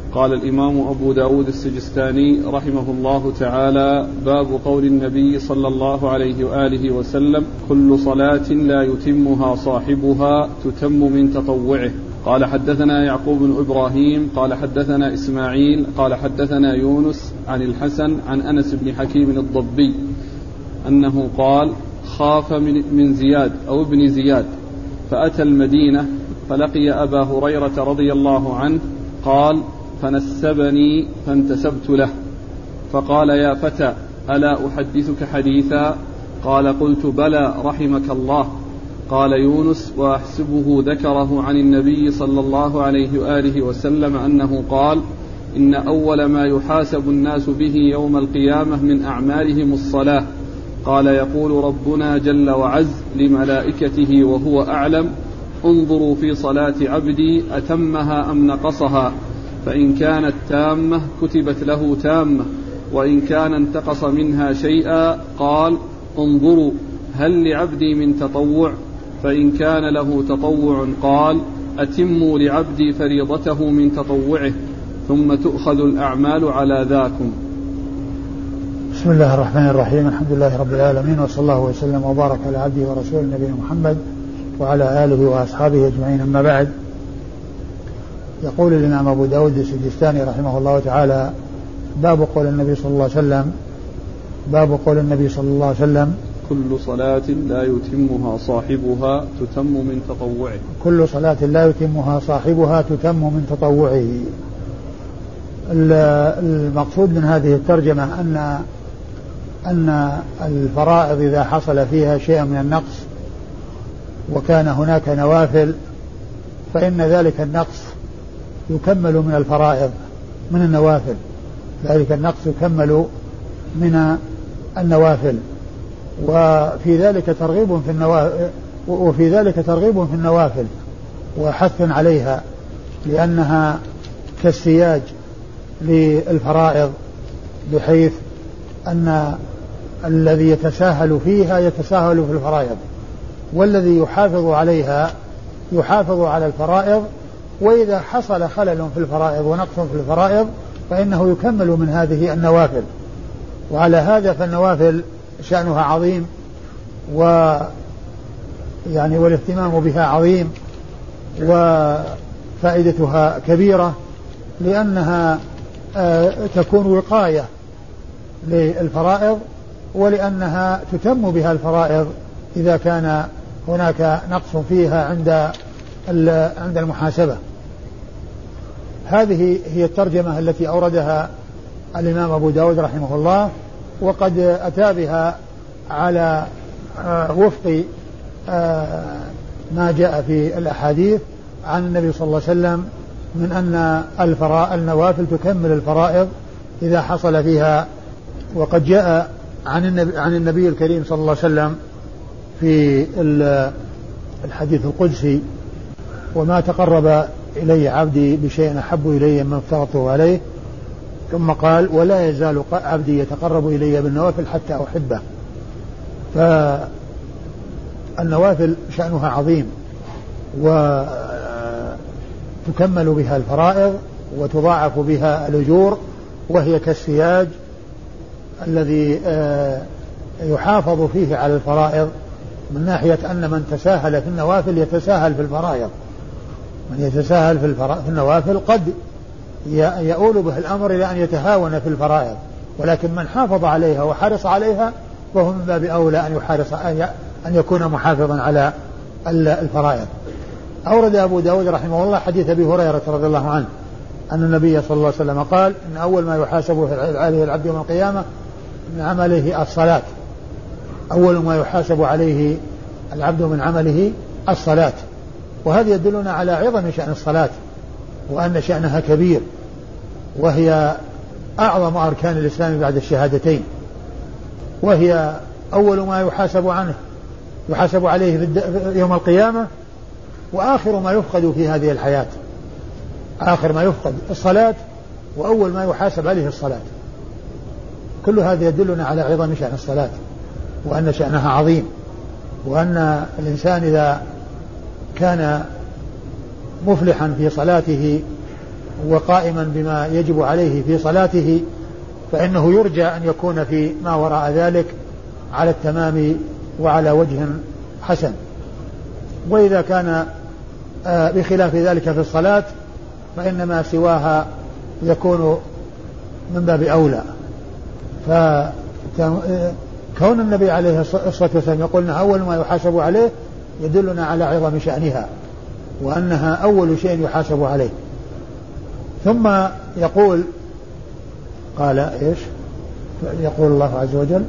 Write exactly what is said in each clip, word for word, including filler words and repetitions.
قال الإمام أبو داود السجستاني رحمه الله تعالى: باب قول النبي صلى الله عليه وآله وسلم: كل صلاة لا يتمها صاحبها تتم من تطوعه. قال حدثنا يعقوب بن إبراهيم قال حدثنا إسماعيل قال حدثنا يونس عن الحسن عن أنس بن حكيم الضبي أنه قال: خاف من زياد أو ابن زياد فأتى المدينة فلقي أبا هريرة رضي الله عنه قال: فنسبني فانتسبت له فقال: يا فتى ألا أحدثك حديثا؟ قال: قلت: بلى رحمك الله. قال يونس: وأحسبه ذكره عن النبي صلى الله عليه وآله وسلم أنه قال: إن أول ما يحاسب الناس به يوم القيامة من أعمالهم الصلاة. قال: يقول ربنا جل وعز لملائكته وهو أعلم: انظروا في صلاة عبدي أتمها أم نقصها، فإن كانت تامة كتبت له تامة، وإن كان انتقص منها شيئا قال: انظروا هل لعبدي من تطوع؟ فإن كان له تطوع قال: أتموا لعبدي فريضته من تطوعه، ثم تؤخذ الأعمال على ذاكم. بسم الله الرحمن الرحيم. الحمد لله رب العالمين، وصلى الله وسلم وبارك على عبده ورسوله نبينا محمد وعلى آله وأصحابه أجمعين، أما بعد. يقول الإمام أبو داود السجستاني رحمه الله تعالى: باب قول النبي صلى الله عليه وسلم باب قول النبي صلى الله عليه وسلم: كل صلاة لا يتمها صاحبها تتم من تطوعه. كل صلاة لا يتمها صاحبها تتم من تطوعه. المقصود من هذه الترجمة أن أن الفرائض إذا حصل فيها شيء من النقص وكان هناك نوافل فإن ذلك النقص يكمل من الفرائض من النوافل ذلك النقص يكمل من النوافل وفي ذلك ترغيب في النوافل وفي ذلك ترغيب في النوافل وحث عليها، لأنها كالسياج للفرائض، بحيث أن الذي يتساهل فيها يتساهل في الفرائض، والذي يحافظ عليها يحافظ على الفرائض، وإذا حصل خلل في الفرائض ونقص في الفرائض فإنه يكمل من هذه النوافل. وعلى هذا فالنوافل شأنها عظيم، و يعني والاهتمام بها عظيم، وفائدتها كبيرة، لأنها تكون وقاية للفرائض، ولأنها تتم بها الفرائض إذا كان هناك نقص فيها عند عند المحاسبة. هذه هي الترجمة التي أوردها الإمام أبو داود رحمه الله، وقد أتى بها على وفق ما جاء في الأحاديث عن النبي صلى الله عليه وسلم من أن النوافل تكمل الفرائض إذا حصل فيها. وقد جاء عن النبي, عن النبي الكريم صلى الله عليه وسلم في الحديث القدسي: وما تقرب إلي عبدي بشيء أحب إلي مما افترضته عليه. ثم قال: ولا يزال عبدي يتقرب إلي بالنوافل حتى أحبه. فالنوافل شأنها عظيم، وتكمل بها الفرائض وتضاعف بها الأجور، وهي كالسياج الذي يحافظ فيه على الفرائض، من ناحية أن من تساهل في النوافل يتساهل في الفرائض. من يتساهل في, في النوافل قد يؤول به الأمر إلى أن يتهاون في الفرائض، ولكن من حافظ عليها وحرص عليها فهو من باب أولى أن يحارس أن يكون محافظا على الفرائض. أورد أبو داود رحمه الله حديث أبي هريرة رضي الله عنه أن النبي صلى الله عليه وسلم قال: إن أول ما يحاسب عليه العبد يوم القيامة من عمله الصلاة. أول ما يحاسب عليه العبد من عمله الصلاة. وهذا يدلنا على عظم شأن الصلاة، وأن شأنها كبير، وهي أعظم أركان الإسلام بعد الشهادتين، وهي أول ما يحاسب عنه يحاسب عليه يوم القيامة، وآخر ما يفقد في هذه الحياة. آخر ما يفقد الصلاة، وأول ما يحاسب عليه الصلاة. كل هذا يدلنا على عظم شأن الصلاة، وأن شأنها عظيم، وأن الإنسان إذا كان مفلحا في صلاته وقائما بما يجب عليه في صلاته فإنه يرجى أن يكون في ما وراء ذلك على التمام وعلى وجه حسن. وإذا كان بخلاف ذلك في الصلاة فإنما سواها يكون من باب أولى. فكون النبي عليه الصلاة والسلام يقول أول ما يحاسب عليه يدلنا على عظم شأنها وأنها أول شيء يحاسب عليه. ثم يقول قال إيش يقول الله عز وجل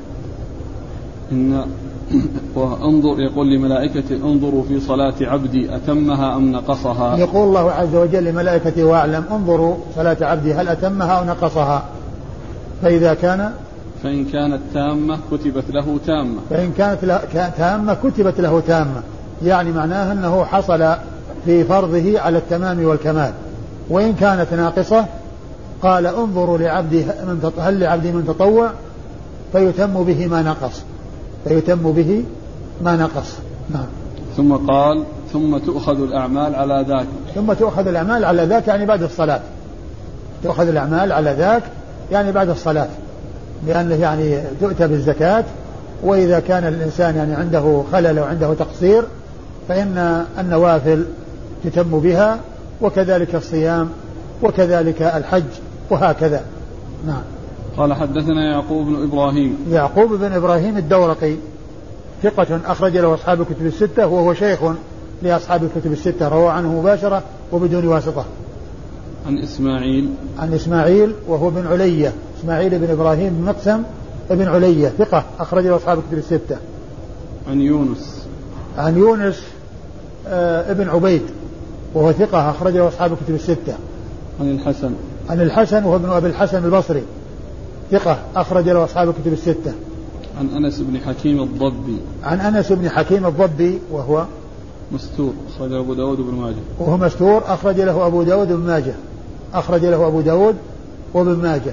إن وانظر يقول لملائكته انظروا في صلاة عبدي أتمها أم نقصها. يقول الله عز وجل لملائكته واعلم انظروا صلاة عبدي هل أتمها أو نقصها. فإذا كان فإن كانت تامة كتبت له تامة فإن كانت تامة كتبت له تامة، يعني معناها أنه حصل في فرضه على التمام والكمال. وإن كانت ناقصة قال انظروا لعبدي من هل لعبدي من تطوع فيتم به ما نقص فيتم به ما نقص. نعم. ثم قال ثم تؤخذ الأعمال على ذاك ثم تؤخذ الأعمال على ذاك يعني بعد الصلاة. تؤخذ الأعمال على ذاك يعني بعد الصلاة، لأنه يعني تؤتى بالزكاة. وإذا كان الإنسان يعني عنده خلل وعنده تقصير فإن النوافل تتم بها، وكذلك الصيام وكذلك الحج وهكذا. نعم. قال حدثنا يعقوب بن إبراهيم يعقوب بن إبراهيم الدورقي ثقة أخرج له أصحاب الكتب الستة وهو شيخ لأصحاب الكتب الستة، روى عنه مباشرة وبدون واسطة. عن إسماعيل عن إسماعيل وهو بن علية إسماعيل بن إبراهيم بن مقسم بن علية ثقة أخرج له أصحاب الكتب الستة. عن يونس عن يونس آه ابن عبيد وهو ثقة أخرج له أصحاب الكتب الستة. عن الحسن عن الحسن وهو ابن أبي الحسن البصري ثقة أخرج له أصحاب الكتب الستة. عن أنس بن حكيم الضبي عن أنس بن حكيم الضبي وهو مستور أخرج له أبو داود بن ماجه وهو مستور أخرج له أبو داود بن ماجه أخرج له أبو داود وابن ماجه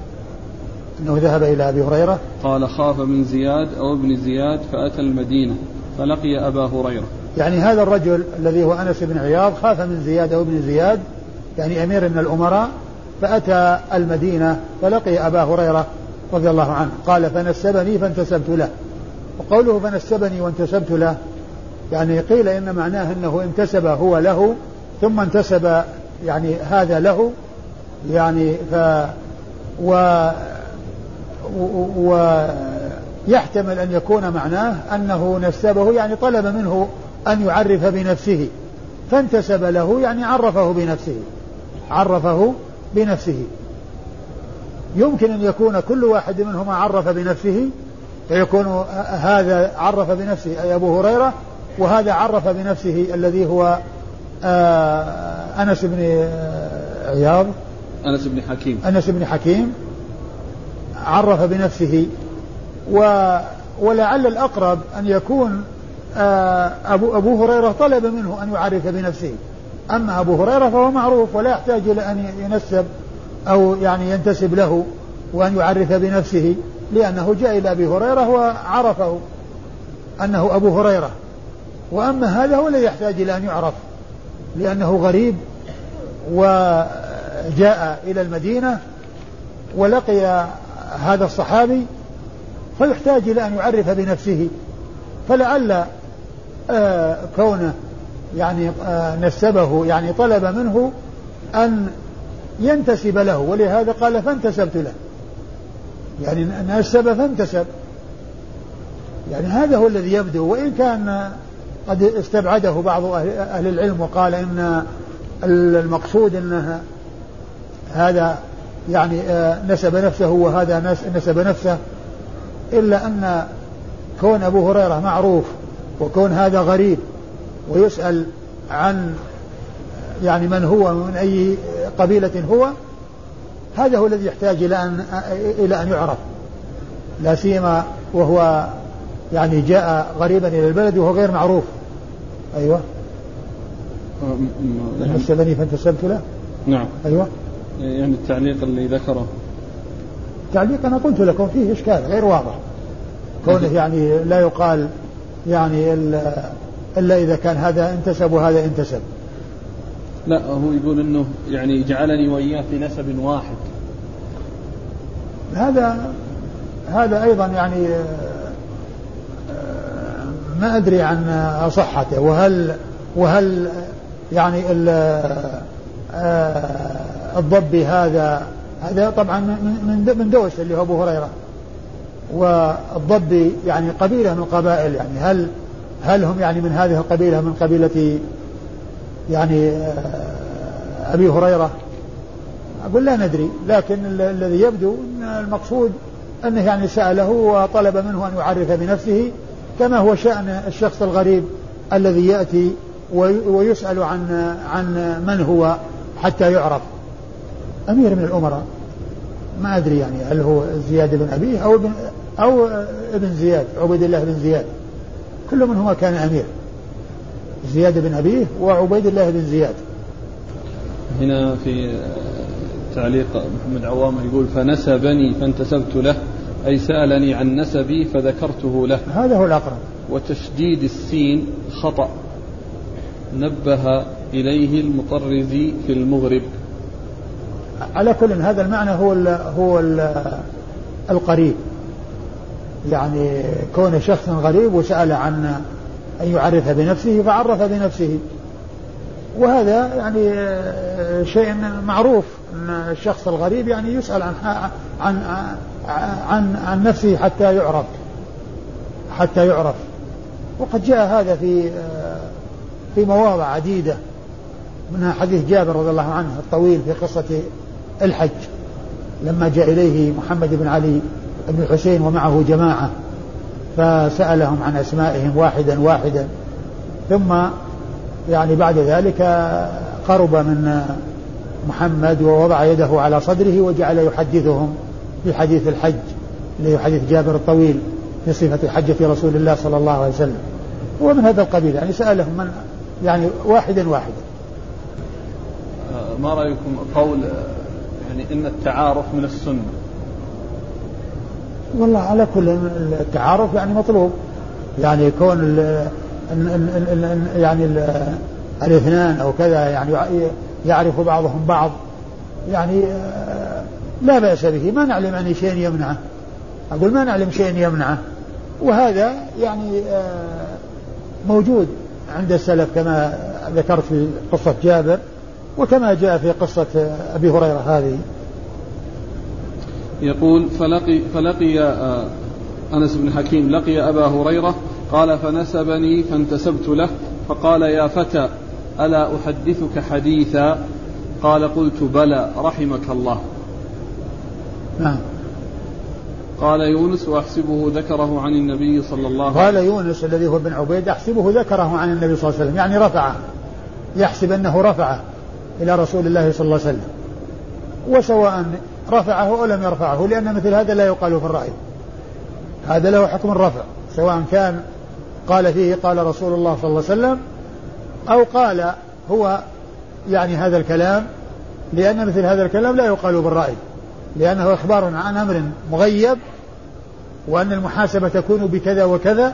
أنه ذهب إلى أبي هريرة قال خاف من زياد أو ابن زياد فأتى المدينة فلقي أبا هريرة. يعني هذا الرجل الذي هو أنس بن عياض خاف من زياد أو ابن زياد يعني أمير من الأمراء، فأتى المدينة فلقي أبا هريرة رضي الله عنه. قال فنسبني فانتسبت له. وقوله فنسبني وانتسبت له يعني قيل إن معناه أنه انتسب هو له ثم انتسب يعني هذا له يعني ف و ويحتمل أن يكون معناه أنه نسبه يعني طلب منه أن يعرف بنفسه، فانتسب له يعني عرفه بنفسه عرفه بنفسه. يمكن أن يكون كل واحد منهما عرف بنفسه فيكون هذا عرف بنفسه أي أبو هريرة، وهذا عرف بنفسه الذي هو أنس بن عياض أنس بن حكيم أنس بن حكيم عرف بنفسه. و ولعل الأقرب أن يكون أبو, أبو هريرة طلب منه أن يعرف بنفسه، أما أبو هريرة فهو معروف ولا يحتاج إلى أن ينسب أو يعني ينتسب له وأن يعرف بنفسه، لأنه جاء إلى أبي هريرة وعرفه أنه أبو هريرة. وأما هذا هو الذي يحتاج إلى أن يعرف لأنه غريب وجاء إلى المدينة ولقي هذا الصحابي فيحتاج إلى أن يعرف بنفسه. فلعل آه كونه يعني آه نسبه يعني طلب منه أن ينتسب له، ولهذا قال فانتسبت له يعني نسب فانتسب. يعني هذا هو الذي يبدو، وإن كان قد استبعده بعض أهل العلم وقال إن المقصود أن هذا يعني نسب نفسه وهذا نسب نفسه، إلا أن كون أبو هريرة معروف وكون هذا غريب ويسأل عن يعني من هو من أي قبيلة هو، هذا هو الذي يحتاج إلى أن إلى أن يعرف، لا سيما وهو يعني جاء غريبا إلى البلد وهو غير معروف. أيوة نسبني فانتسبت له. نعم. أيوة يعني التعليق اللي ذكره تعليق أنا قلت لكم فيه إشكال غير واضح، كونه يعني لا يقال يعني إلا إذا كان هذا انتسب وهذا انتسب. لا هو يقول انه يعني جعلني وإياه في نسب واحد. هذا هذا أيضا يعني ما أدري عن صحته، وهل وهل يعني الضبي هذا هذا طبعا من من دوس اللي هو أبو هريرة، والضبي يعني قبيلة من القبائل، يعني هل هل هم يعني من هذه القبيلة من قبيلة يعني أبي هريرة؟ أقول لا ندري، لكن الذي يبدو أن المقصود أنه يعني سأله وطلب منه أن يعرف بنفسه، كما هو شأن الشخص الغريب الذي يأتي ويسأل عن عن من هو حتى يعرف. أمير من الأمراء ما أدري يعني هل هو زياد بن أبيه أو ابن أو ابن زياد عبيد الله بن زياد، كل منهما كان أمير، زياد بن أبيه وعبيد الله بن زياد. هنا في تعليق محمد عوام يقول فنسبني فانتسبت له، أي سألني عن نسبي فذكرته له، هذا هو الأقرب. وتشديد السين خطأ نبه إليه المطرزي في المغرب. على كل هذا المعنى هو ال هو ال القريب، يعني كون شخص غريب وسأل عن أن يعرف بنفسه فعرف بنفسه، وهذا يعني شيء معروف أن الشخص الغريب يعني يسأل عن عن عن عن نفسه حتى يعرف حتى يعرف وقد جاء هذا في في مواضع عديدة، منها حديث جابر رضي الله عنه الطويل في قصة الحج، لما جاء إليه محمد بن علي بن الحسين ومعه جماعة فسألهم عن أسمائهم واحدا واحدا، ثم يعني بعد ذلك قرب من محمد ووضع يده على صدره وجعل يحدثهم في حديث الحج اللي هو حديث جابر الطويل في صفة حجة رسول الله صلى الله عليه وسلم. هو من هذا القبيل، يعني سألهم من يعني واحدا واحدا. ما رأيكم قول يعني إن التعارف من السنة؟ والله على كل التعارف يعني مطلوب، يعني يكون ال ال ال ال يعني ال الاثنان أو كذا يعني يعرف بعضهم بعض، يعني لا بأس به، ما نعلم أن شيء يمنعه، أقول ما نعلم شيء يمنعه، وهذا يعني موجود عند السلف كما ذكرت في قصة جابر وكما جاء في قصة أبي هريرة هذه. يقول فلقي, فلقي أنس بن حكيم لقي أبا هريرة قال فنسبني فانتسبت له فقال يا فتى ألا أحدثك حديثا؟ قال قلت بلى رحمك الله. نعم. قال يونس وأحسبه ذكره عن النبي صلى الله عليه وسلم. قال يونس الذي هو بن عبيد أحسبه ذكره عن النبي صلى الله عليه وسلم، يعني رفعه، يحسب أنه رفعه إلى رسول الله صلى الله عليه وسلم، وسواء رفعه أو لم يرفعه، لأن مثل هذا لا يقال في الرأي، هذا له حكم الرفع، سواء كان قال فيه قال رسول الله صلى الله عليه وسلم أو قال هو يعني هذا الكلام، لأن مثل هذا الكلام لا يقال بالرأي، لأنه إخبار عن أمر مغيب وأن المحاسبة تكون بكذا وكذا،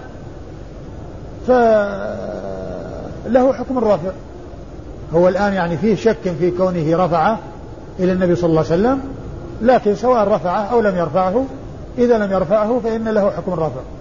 فله حكم الرفع. هو الآن يعني فيه شك في كونه رفعه إلى النبي صلى الله عليه وسلم، لكن سواء رفعه أو لم يرفعه، إذا لم يرفعه فإن له حكم الرفع.